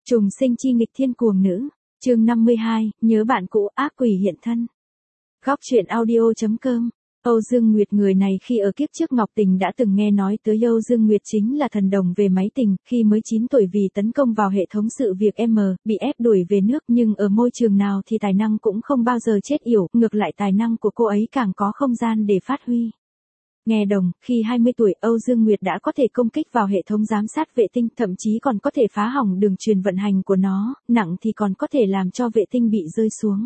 Trùng sinh chi nghịch thiên cuồng nữ, chương 52, nhớ bạn cũ ác quỷ hiện thân. Góc truyện audio.com. Âu Dương Nguyệt, người này khi ở kiếp trước Ngọc Tình đã từng nghe nói tới. Âu Dương Nguyệt chính là thần đồng về máy tình, khi mới 9 tuổi vì tấn công vào hệ thống sự việc bị ép đuổi về nước, nhưng ở môi trường nào thì tài năng cũng không bao giờ chết yểu, ngược lại tài năng của cô ấy càng có không gian để phát huy. Nghe đồng, khi 20 tuổi Âu Dương Nguyệt đã có thể công kích vào hệ thống giám sát vệ tinh, thậm chí còn có thể phá hỏng đường truyền vận hành của nó, nặng thì còn có thể làm cho vệ tinh bị rơi xuống.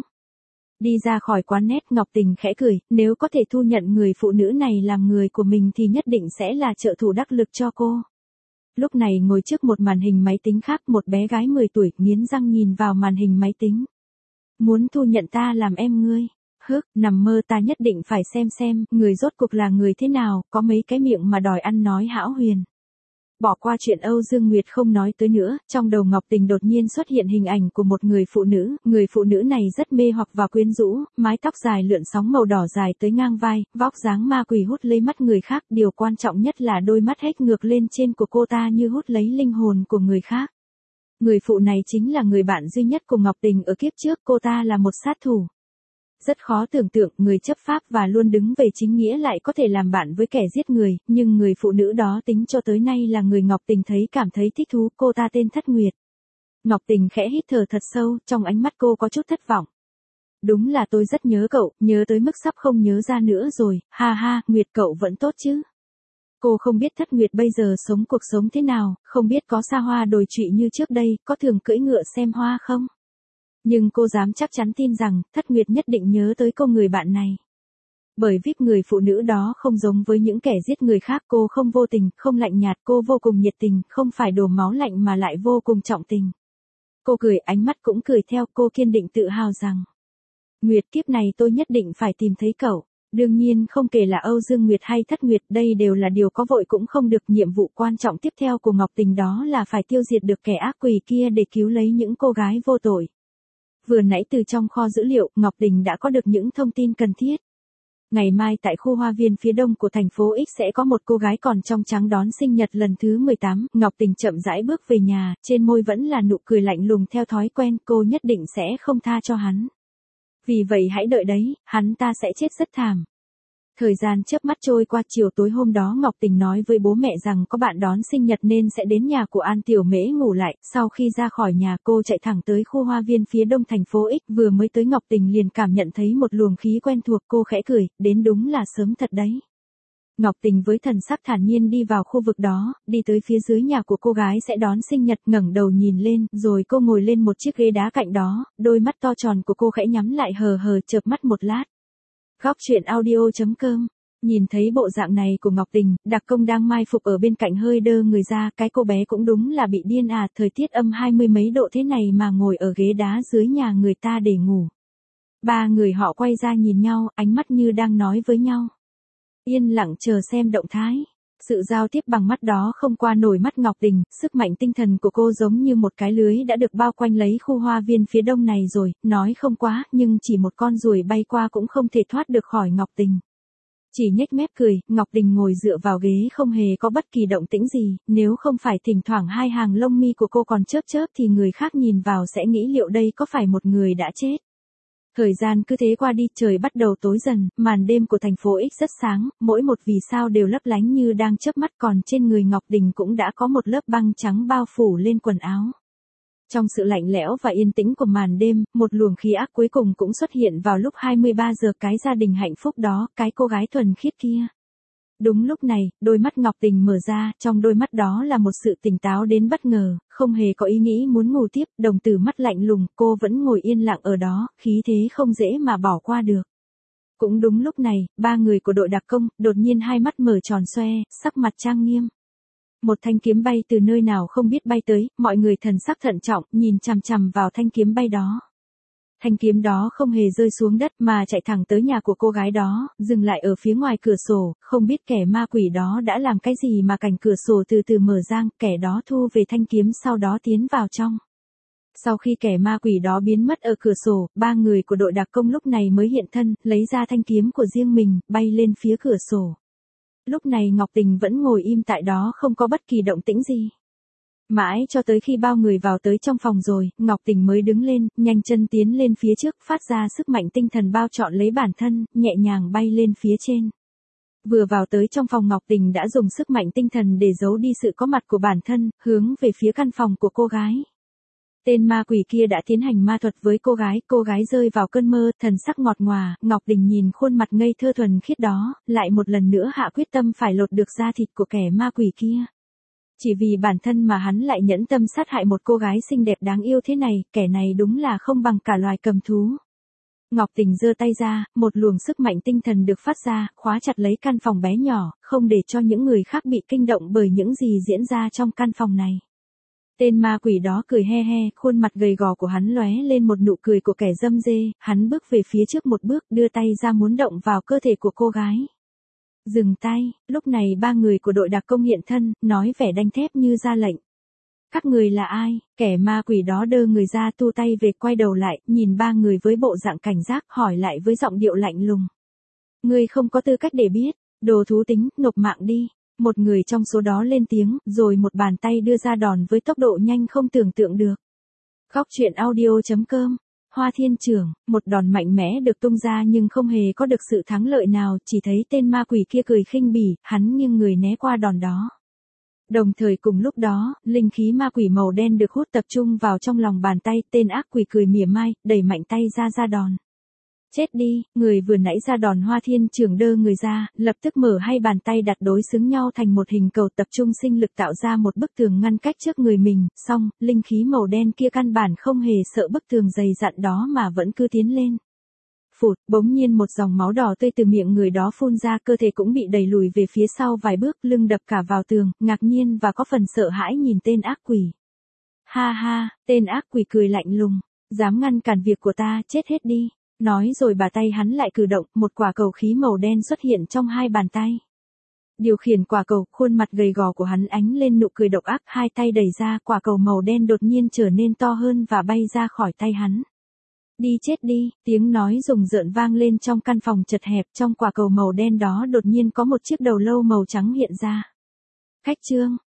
Đi ra khỏi quán net, Ngọc Tình khẽ cười, nếu có thể thu nhận người phụ nữ này làm người của mình thì nhất định sẽ là trợ thủ đắc lực cho cô. Lúc này ngồi trước một màn hình máy tính khác, một bé gái 10 tuổi nghiến răng nhìn vào màn hình máy tính. Muốn thu nhận ta làm em ngươi? Hức, nằm mơ, ta nhất định phải xem, người rốt cuộc là người thế nào, có mấy cái miệng mà đòi ăn nói hão huyền. Bỏ qua chuyện Âu Dương Nguyệt không nói tới nữa, trong đầu Ngọc Tình đột nhiên xuất hiện hình ảnh của một người phụ nữ này rất mê hoặc và quyến rũ, mái tóc dài lượn sóng màu đỏ dài tới ngang vai, vóc dáng ma quỷ hút lấy mắt người khác, điều quan trọng nhất là đôi mắt hết ngược lên trên của cô ta như hút lấy linh hồn của người khác. Người phụ này chính là người bạn duy nhất của Ngọc Tình ở kiếp trước, cô ta là một sát thủ. Rất khó tưởng tượng, người chấp pháp và luôn đứng về chính nghĩa lại có thể làm bạn với kẻ giết người, nhưng người phụ nữ đó tính cho tới nay là người Ngọc Tình cảm thấy thích thú, cô ta tên Thất Nguyệt. Ngọc Tình khẽ hít thở thật sâu, trong ánh mắt cô có chút thất vọng. Đúng là tôi rất nhớ cậu, nhớ tới mức sắp không nhớ ra nữa rồi, ha ha, Nguyệt cậu vẫn tốt chứ. Cô không biết Thất Nguyệt bây giờ sống cuộc sống thế nào, không biết có xa hoa đồi trụy như trước đây, có thường cưỡi ngựa xem hoa không? Nhưng cô dám chắc chắn tin rằng, Thất Nguyệt nhất định nhớ tới cô người bạn này. Bởi vì người phụ nữ đó không giống với những kẻ giết người khác, cô không vô tình, không lạnh nhạt, cô vô cùng nhiệt tình, không phải đổ máu lạnh mà lại vô cùng trọng tình. Cô cười, ánh mắt cũng cười theo, cô kiên định tự hào rằng, Nguyệt, kiếp này tôi nhất định phải tìm thấy cậu. Đương nhiên không kể là Âu Dương Nguyệt hay Thất Nguyệt, đây đều là điều có vội cũng không được. Nhiệm vụ quan trọng tiếp theo của Ngọc Tình đó là phải tiêu diệt được kẻ ác quỷ kia để cứu lấy những cô gái vô tội. Vừa nãy từ trong kho dữ liệu, Ngọc Tình đã có được những thông tin cần thiết. Ngày mai tại khu hoa viên phía đông của thành phố X sẽ có một cô gái còn trong trắng đón sinh nhật lần thứ 18, Ngọc Tình chậm rãi bước về nhà, trên môi vẫn là nụ cười lạnh lùng theo thói quen, cô nhất định sẽ không tha cho hắn. Vì vậy hãy đợi đấy, hắn ta sẽ chết rất thảm. Thời gian chớp mắt trôi qua, chiều tối hôm đó Ngọc Tình nói với bố mẹ rằng có bạn đón sinh nhật nên sẽ đến nhà của An Tiểu Mễ ngủ lại. Sau khi ra khỏi nhà, cô chạy thẳng tới khu hoa viên phía đông thành phố X. Vừa mới tới, Ngọc Tình liền cảm nhận thấy một luồng khí quen thuộc, cô khẽ cười, đến đúng là sớm thật đấy. Ngọc Tình với thần sắc thản nhiên đi vào khu vực đó, đi tới phía dưới nhà của cô gái sẽ đón sinh nhật, ngẩng đầu nhìn lên, rồi cô ngồi lên một chiếc ghế đá cạnh đó, đôi mắt to tròn của cô khẽ nhắm lại, hờ chợp mắt một lát. Góc truyện audio.com. Nhìn thấy bộ dạng này của Ngọc Tình, Đặc Công đang mai phục ở bên cạnh hơi đơ người ra, cái cô bé cũng đúng là bị điên à, thời tiết âm 20 mấy độ thế này mà ngồi ở ghế đá dưới nhà người ta để ngủ. Ba người họ quay ra nhìn nhau, ánh mắt như đang nói với nhau. Yên lặng chờ xem động thái. Sự giao tiếp bằng mắt đó không qua nổi mắt Ngọc Tình, sức mạnh tinh thần của cô giống như một cái lưới đã được bao quanh lấy khu hoa viên phía đông này rồi, nói không quá, nhưng chỉ một con ruồi bay qua cũng không thể thoát được khỏi Ngọc Tình. Chỉ nhếch mép cười, Ngọc Tình ngồi dựa vào ghế không hề có bất kỳ động tĩnh gì, nếu không phải thỉnh thoảng hai hàng lông mi của cô còn chớp thì người khác nhìn vào sẽ nghĩ liệu đây có phải một người đã chết. Thời gian cứ thế qua đi, trời bắt đầu tối dần, màn đêm của thành phố X rất sáng, mỗi một vì sao đều lấp lánh như đang chớp mắt, còn trên người Ngọc Tình cũng đã có một lớp băng trắng bao phủ lên quần áo. Trong sự lạnh lẽo và yên tĩnh của màn đêm, một luồng khí ác cuối cùng cũng xuất hiện vào lúc 23 giờ, cái gia đình hạnh phúc đó, cái cô gái thuần khiết kia. Đúng lúc này, đôi mắt Ngọc Tình mở ra, trong đôi mắt đó là một sự tỉnh táo đến bất ngờ, không hề có ý nghĩ muốn ngủ tiếp, đồng tử mắt lạnh lùng, cô vẫn ngồi yên lặng ở đó, khí thế không dễ mà bỏ qua được. Cũng đúng lúc này, ba người của đội đặc công, đột nhiên hai mắt mở tròn xoe, sắc mặt trang nghiêm. Một thanh kiếm bay từ nơi nào không biết bay tới, mọi người thần sắc thận trọng, nhìn chằm chằm vào thanh kiếm bay đó. Thanh kiếm đó không hề rơi xuống đất mà chạy thẳng tới nhà của cô gái đó, dừng lại ở phía ngoài cửa sổ, không biết kẻ ma quỷ đó đã làm cái gì mà cánh cửa sổ từ từ mở ra, kẻ đó thu về thanh kiếm sau đó tiến vào trong. Sau khi kẻ ma quỷ đó biến mất ở cửa sổ, ba người của đội đặc công lúc này mới hiện thân, lấy ra thanh kiếm của riêng mình, bay lên phía cửa sổ. Lúc này Ngọc Tình vẫn ngồi im tại đó không có bất kỳ động tĩnh gì. Mãi cho tới khi bao người vào tới trong phòng rồi, Ngọc Tình mới đứng lên, nhanh chân tiến lên phía trước, phát ra sức mạnh tinh thần bao trọn lấy bản thân, nhẹ nhàng bay lên phía trên. Vừa vào tới trong phòng, Ngọc Tình đã dùng sức mạnh tinh thần để giấu đi sự có mặt của bản thân, hướng về phía căn phòng của cô gái. Tên ma quỷ kia đã tiến hành ma thuật với cô gái rơi vào cơn mơ, thần sắc ngọt ngòa, Ngọc Tình nhìn khuôn mặt ngây thơ thuần khiết đó, lại một lần nữa hạ quyết tâm phải lột được da thịt của kẻ ma quỷ kia. Chỉ vì bản thân mà hắn lại nhẫn tâm sát hại một cô gái xinh đẹp đáng yêu thế này, kẻ này đúng là không bằng cả loài cầm thú. Ngọc Tình giơ tay ra, một luồng sức mạnh tinh thần được phát ra, khóa chặt lấy căn phòng bé nhỏ, không để cho những người khác bị kinh động bởi những gì diễn ra trong căn phòng này. Tên ma quỷ đó cười he he, khuôn mặt gầy gò của hắn lóe lên một nụ cười của kẻ dâm dê, hắn bước về phía trước một bước, đưa tay ra muốn động vào cơ thể của cô gái. Dừng tay, lúc này ba người của đội đặc công hiện thân, nói vẻ đanh thép như ra lệnh. Các người là ai? Kẻ ma quỷ đó đơ người ra, tu tay về, quay đầu lại, nhìn ba người với bộ dạng cảnh giác, hỏi lại với giọng điệu lạnh lùng. Ngươi không có tư cách để biết, đồ thú tính, nộp mạng đi. Một người trong số đó lên tiếng, rồi một bàn tay đưa ra đòn với tốc độ nhanh không tưởng tượng được. Góc truyện audio.com. Hoa Thiên Trưởng, một đòn mạnh mẽ được tung ra nhưng không hề có được sự thắng lợi nào, chỉ thấy tên ma quỷ kia cười khinh bỉ, hắn nghiêng người né qua đòn đó. Đồng thời cùng lúc đó, linh khí ma quỷ màu đen được hút tập trung vào trong lòng bàn tay, tên ác quỷ cười mỉa mai, đẩy mạnh tay ra đòn. Chết đi, người vừa nãy ra đòn Hoa Thiên Trưởng đơ người ra, lập tức mở hai bàn tay đặt đối xứng nhau thành một hình cầu, tập trung sinh lực tạo ra một bức tường ngăn cách trước người mình, xong, linh khí màu đen kia căn bản không hề sợ bức tường dày dặn đó mà vẫn cứ tiến lên. Phụt, bỗng nhiên một dòng máu đỏ tươi từ miệng người đó phun ra, cơ thể cũng bị đẩy lùi về phía sau vài bước, lưng đập cả vào tường, ngạc nhiên và có phần sợ hãi nhìn tên ác quỷ. Ha ha, tên ác quỷ cười lạnh lùng, dám ngăn cản việc của ta, chết hết đi. Nói rồi bà tay hắn lại cử động, một quả cầu khí màu đen xuất hiện trong hai bàn tay. Điều khiển quả cầu, khuôn mặt gầy gò của hắn ánh lên nụ cười độc ác, hai tay đẩy ra, quả cầu màu đen đột nhiên trở nên to hơn và bay ra khỏi tay hắn. Đi chết đi, tiếng nói rùng rợn vang lên trong căn phòng chật hẹp, trong quả cầu màu đen đó đột nhiên có một chiếc đầu lâu màu trắng hiện ra. Khách trương,